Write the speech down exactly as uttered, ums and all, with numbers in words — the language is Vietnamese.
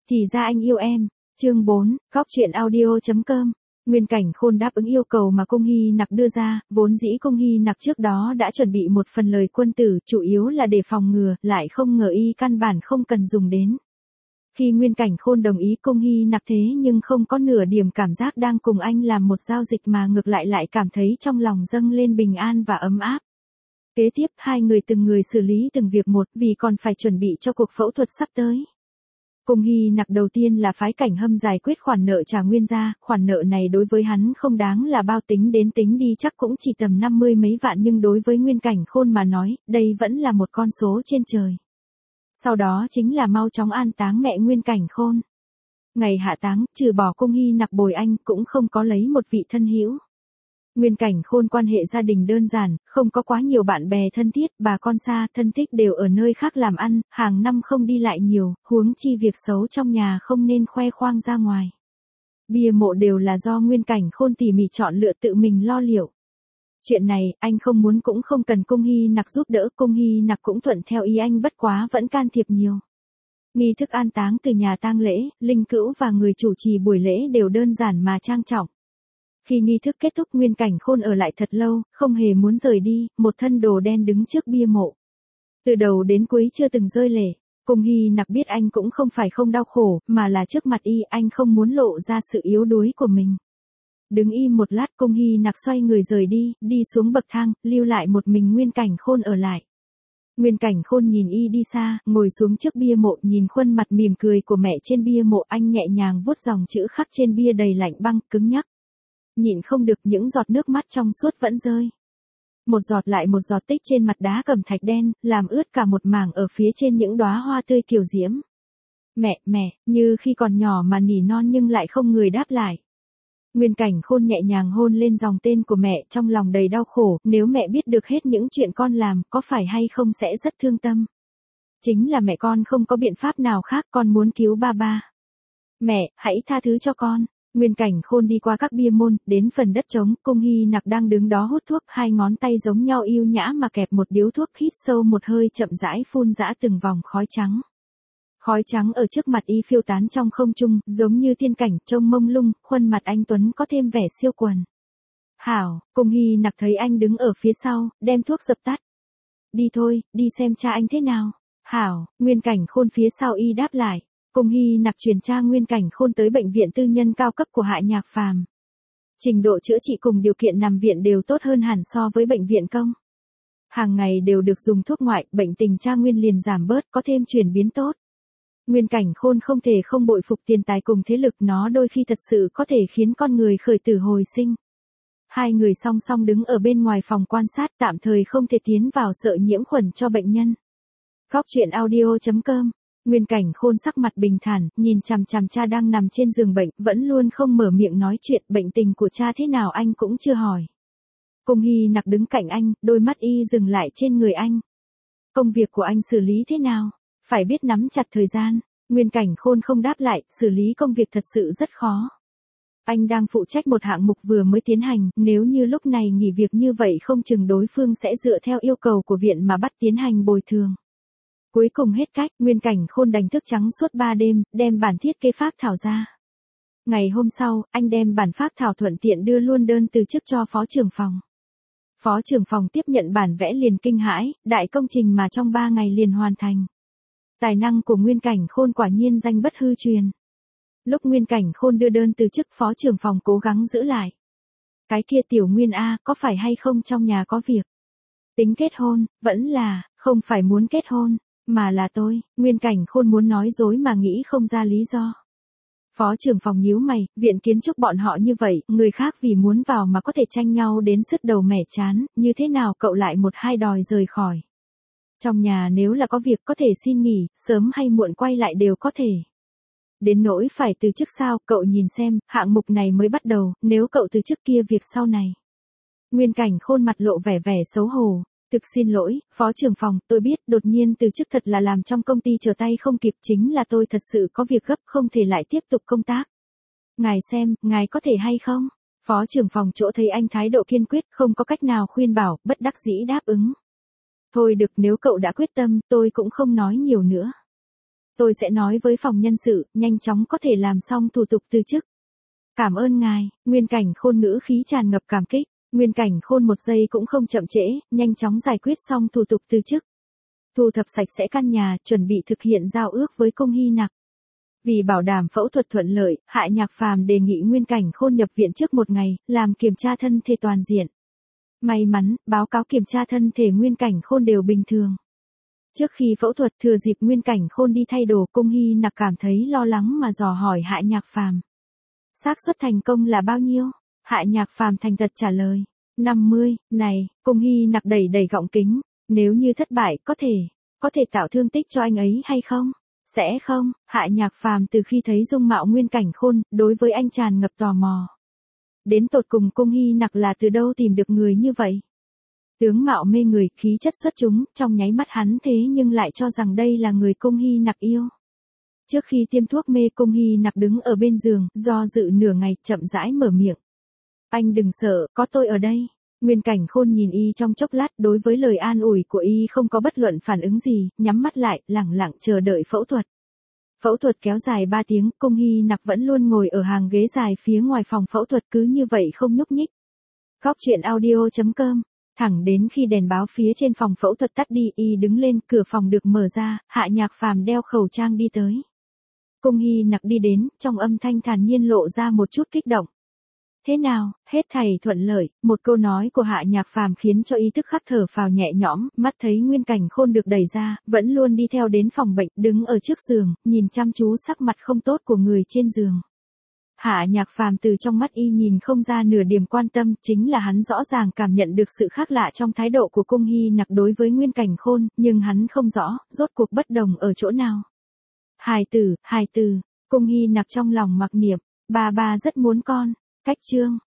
Thì ra anh yêu em. Chương bốn, góc truyện audio chấm com. Nguyên Cảnh Khôn đáp ứng yêu cầu mà Cung Hy Nặc đưa ra, vốn dĩ Cung Hy Nặc trước đó đã chuẩn bị một phần lời quân tử, chủ yếu là để phòng ngừa, lại không ngờ y căn bản không cần dùng đến. Khi Nguyên Cảnh Khôn đồng ý Cung Hy Nặc thế nhưng không có nửa điểm cảm giác đang cùng anh làm một giao dịch mà ngược lại lại cảm thấy trong lòng dâng lên bình an và ấm áp. Kế tiếp hai người từng người xử lý từng việc một vì còn phải chuẩn bị cho cuộc phẫu thuật sắp tới. Cung Hy Nặc đầu tiên là phái Cảnh Hâm giải quyết khoản nợ trả Nguyên gia, khoản nợ này đối với hắn không đáng là bao, tính đến tính đi chắc cũng chỉ tầm năm mươi mấy vạn, nhưng đối với Nguyên Cảnh Khôn mà nói, đây vẫn là một con số trên trời. Sau đó chính là mau chóng an táng mẹ Nguyên Cảnh Khôn. Ngày hạ táng, trừ bỏ Cung Hy Nặc bồi anh cũng không có lấy một vị thân hữu. Nguyên Cảnh Khôn quan hệ gia đình đơn giản, không có quá nhiều bạn bè thân thiết, bà con xa, thân thích đều ở nơi khác làm ăn, hàng năm không đi lại nhiều, huống chi việc xấu trong nhà không nên khoe khoang ra ngoài. Bia mộ đều là do Nguyên Cảnh Khôn tỉ mỉ chọn lựa tự mình lo liệu. Chuyện này, anh không muốn cũng không cần Cung Hy Nặc giúp đỡ, Cung Hy Nặc cũng thuận theo ý anh, bất quá vẫn can thiệp nhiều. Nghi thức an táng từ nhà tang lễ, linh cữu và người chủ trì buổi lễ đều đơn giản mà trang trọng. Khi nghi thức kết thúc, Nguyên Cảnh Khôn ở lại thật lâu, không hề muốn rời đi, một thân đồ đen đứng trước bia mộ. Từ đầu đến cuối chưa từng rơi lệ. Cung Hy Nặc biết anh cũng không phải không đau khổ, mà là trước mặt y anh không muốn lộ ra sự yếu đuối của mình. Đứng im một lát, Cung Hy Nặc xoay người rời đi, đi xuống bậc thang, lưu lại một mình Nguyên Cảnh Khôn ở lại. Nguyên Cảnh Khôn nhìn y đi xa, ngồi xuống trước bia mộ, nhìn khuôn mặt mỉm cười của mẹ trên bia mộ, anh nhẹ nhàng vuốt dòng chữ khắc trên bia đầy lạnh băng, cứng nhắc. Nhịn không được những giọt nước mắt trong suốt vẫn rơi. Một giọt lại một giọt tích trên mặt đá cẩm thạch đen, làm ướt cả một mảng ở phía trên những đóa hoa tươi kiều diễm. Mẹ, mẹ, như khi còn nhỏ mà nỉ non nhưng lại không người đáp lại. Nguyên Cảnh Khôn nhẹ nhàng hôn lên dòng tên của mẹ, trong lòng đầy đau khổ, nếu mẹ biết được hết những chuyện con làm, có phải hay không sẽ rất thương tâm. Chính là mẹ con không có biện pháp nào khác, con muốn cứu ba ba. Mẹ, hãy tha thứ cho con. Nguyên Cảnh Khôn đi qua các bia môn, đến phần đất trống, Cung Hy Nặc đang đứng đó hút thuốc, hai ngón tay giống nhau yêu nhã mà kẹp một điếu thuốc, hít sâu một hơi chậm rãi phun rã từng vòng khói trắng. Khói trắng ở trước mặt y phiêu tán trong không trung, giống như tiên cảnh, trông mông lung, khuôn mặt anh tuấn có thêm vẻ siêu quần. Hảo, Cung Hy Nặc thấy anh đứng ở phía sau, đem thuốc dập tắt. Đi thôi, đi xem cha anh thế nào. Hảo, Nguyên Cảnh Khôn phía sau y đáp lại. Cung Hy Nặc truyền cha Nguyên Cảnh Khôn tới bệnh viện tư nhân cao cấp của Hạ Nhạc Phàm. Trình độ chữa trị cùng điều kiện nằm viện đều tốt hơn hẳn so với bệnh viện công. Hàng ngày đều được dùng thuốc ngoại, bệnh tình cha Nguyên liền giảm bớt, có thêm chuyển biến tốt. Nguyên Cảnh Khôn không thể không bội phục tiền tài cùng thế lực, nó đôi khi thật sự có thể khiến con người khởi tử hồi sinh. Hai người song song đứng ở bên ngoài phòng quan sát, tạm thời không thể tiến vào sợ nhiễm khuẩn cho bệnh nhân. Góc truyện audio chấm com. Nguyên Cảnh Khôn sắc mặt bình thản, nhìn chằm chằm cha đang nằm trên giường bệnh, vẫn luôn không mở miệng nói chuyện, bệnh tình của cha thế nào anh cũng chưa hỏi. Cung Hy Nặc đứng cạnh anh, đôi mắt y dừng lại trên người anh. Công việc của anh xử lý thế nào? Phải biết nắm chặt thời gian. Nguyên Cảnh Khôn không đáp lại, xử lý công việc thật sự rất khó. Anh đang phụ trách một hạng mục vừa mới tiến hành, nếu như lúc này nghỉ việc như vậy không chừng đối phương sẽ dựa theo yêu cầu của viện mà bắt tiến hành bồi thường. Cuối cùng hết cách, Nguyên Cảnh Khôn đành thức trắng suốt ba đêm, đem bản thiết kế phác thảo ra. Ngày hôm sau, anh đem bản phác thảo thuận tiện đưa luôn đơn từ chức cho phó trưởng phòng. Phó trưởng phòng tiếp nhận bản vẽ liền kinh hãi, đại công trình mà trong ba ngày liền hoàn thành. Tài năng của Nguyên Cảnh Khôn quả nhiên danh bất hư truyền. Lúc Nguyên Cảnh Khôn đưa đơn từ chức, phó trưởng phòng cố gắng giữ lại. Cái kia tiểu Nguyên A, có phải hay không trong nhà có việc? Tính kết hôn, vẫn là, không phải muốn kết hôn. Mà là tôi, Nguyên Cảnh Khôn muốn nói dối mà nghĩ không ra lý do. Phó trưởng phòng nhíu mày, viện kiến trúc bọn họ như vậy, người khác vì muốn vào mà có thể tranh nhau đến sứt đầu mẻ chán, như thế nào cậu lại một hai đòi rời khỏi. Trong nhà nếu là có việc có thể xin nghỉ, sớm hay muộn quay lại đều có thể. Đến nỗi phải từ chức sao, cậu nhìn xem, hạng mục này mới bắt đầu, nếu cậu từ chức kia việc sau này. Nguyên Cảnh Khôn mặt lộ vẻ vẻ xấu hổ. Thực xin lỗi, phó trưởng phòng, tôi biết, đột nhiên từ chức thật là làm trong công ty trở tay không kịp, chính là tôi thật sự có việc gấp không thể lại tiếp tục công tác. Ngài xem, ngài có thể hay không? Phó trưởng phòng chỗ thấy anh thái độ kiên quyết, không có cách nào khuyên bảo, bất đắc dĩ đáp ứng. Thôi được, nếu cậu đã quyết tâm, tôi cũng không nói nhiều nữa. Tôi sẽ nói với phòng nhân sự, nhanh chóng có thể làm xong thủ tục từ chức. Cảm ơn ngài, Nguyên Cảnh Khôn ngữ khí tràn ngập cảm kích. Nguyên Cảnh Khôn một giây cũng không chậm trễ, nhanh chóng giải quyết xong thủ tục từ chức. Thu thập sạch sẽ căn nhà, chuẩn bị thực hiện giao ước với Cung Hy Nặc. Vì bảo đảm phẫu thuật thuận lợi, Hạ Nhạc Phàm đề nghị Nguyên Cảnh Khôn nhập viện trước một ngày, làm kiểm tra thân thể toàn diện. May mắn, báo cáo kiểm tra thân thể Nguyên Cảnh Khôn đều bình thường. Trước khi phẫu thuật thừa dịp Nguyên Cảnh Khôn đi thay đồ, Cung Hy Nặc cảm thấy lo lắng mà dò hỏi Hạ Nhạc Phàm. Xác suất thành công là bao nhiêu? Hạ Nhạc Phàm thành thật trả lời. năm mươi, này, Cung Hy Nặc đẩy đẩy gọng kính. Nếu như thất bại, có thể, có thể tạo thương tích cho anh ấy hay không? Sẽ không, Hạ Nhạc Phàm từ khi thấy dung mạo Nguyên Cảnh Khôn, đối với anh tràn ngập tò mò. Đến tột cùng Cung Hy Nặc là từ đâu tìm được người như vậy? Tướng mạo mê người, khí chất xuất chúng, trong nháy mắt hắn thế nhưng lại cho rằng đây là người Cung Hy Nặc yêu. Trước khi tiêm thuốc mê, Cung Hy Nặc đứng ở bên giường, do dự nửa ngày, chậm rãi mở miệng. Anh đừng sợ, có tôi ở đây. Nguyên Cảnh Khôn nhìn y trong chốc lát, đối với lời an ủi của y không có bất luận phản ứng gì, nhắm mắt lại, lẳng lặng chờ đợi phẫu thuật. Phẫu thuật kéo dài ba tiếng, Cung Hy Nặc vẫn luôn ngồi ở hàng ghế dài phía ngoài phòng phẫu thuật, cứ như vậy không nhúc nhích. Góc truyện audio chấm com. Thẳng đến khi đèn báo phía trên phòng phẫu thuật tắt đi, y đứng lên, cửa phòng được mở ra, Hạ Nhạc Phàm đeo khẩu trang đi tới. Cung Hy Nặc đi đến, trong âm thanh thản nhiên lộ ra một chút kích động. Thế nào, hết thảy thuận lợi, một câu nói của Hạ Nhạc Phàm khiến cho ý thức khắc thở phào nhẹ nhõm, mắt thấy Nguyên Cảnh Khôn được đẩy ra, vẫn luôn đi theo đến phòng bệnh, đứng ở trước giường, nhìn chăm chú sắc mặt không tốt của người trên giường. Hạ Nhạc Phàm từ trong mắt y nhìn không ra nửa điểm quan tâm, chính là hắn rõ ràng cảm nhận được sự khác lạ trong thái độ của Cung Hy Nặc đối với Nguyên Cảnh Khôn, nhưng hắn không rõ, rốt cuộc bất đồng ở chỗ nào. Hài tử, hài tử, Cung Hy Nặc trong lòng mặc niệm, ba ba rất muốn con. Cách chương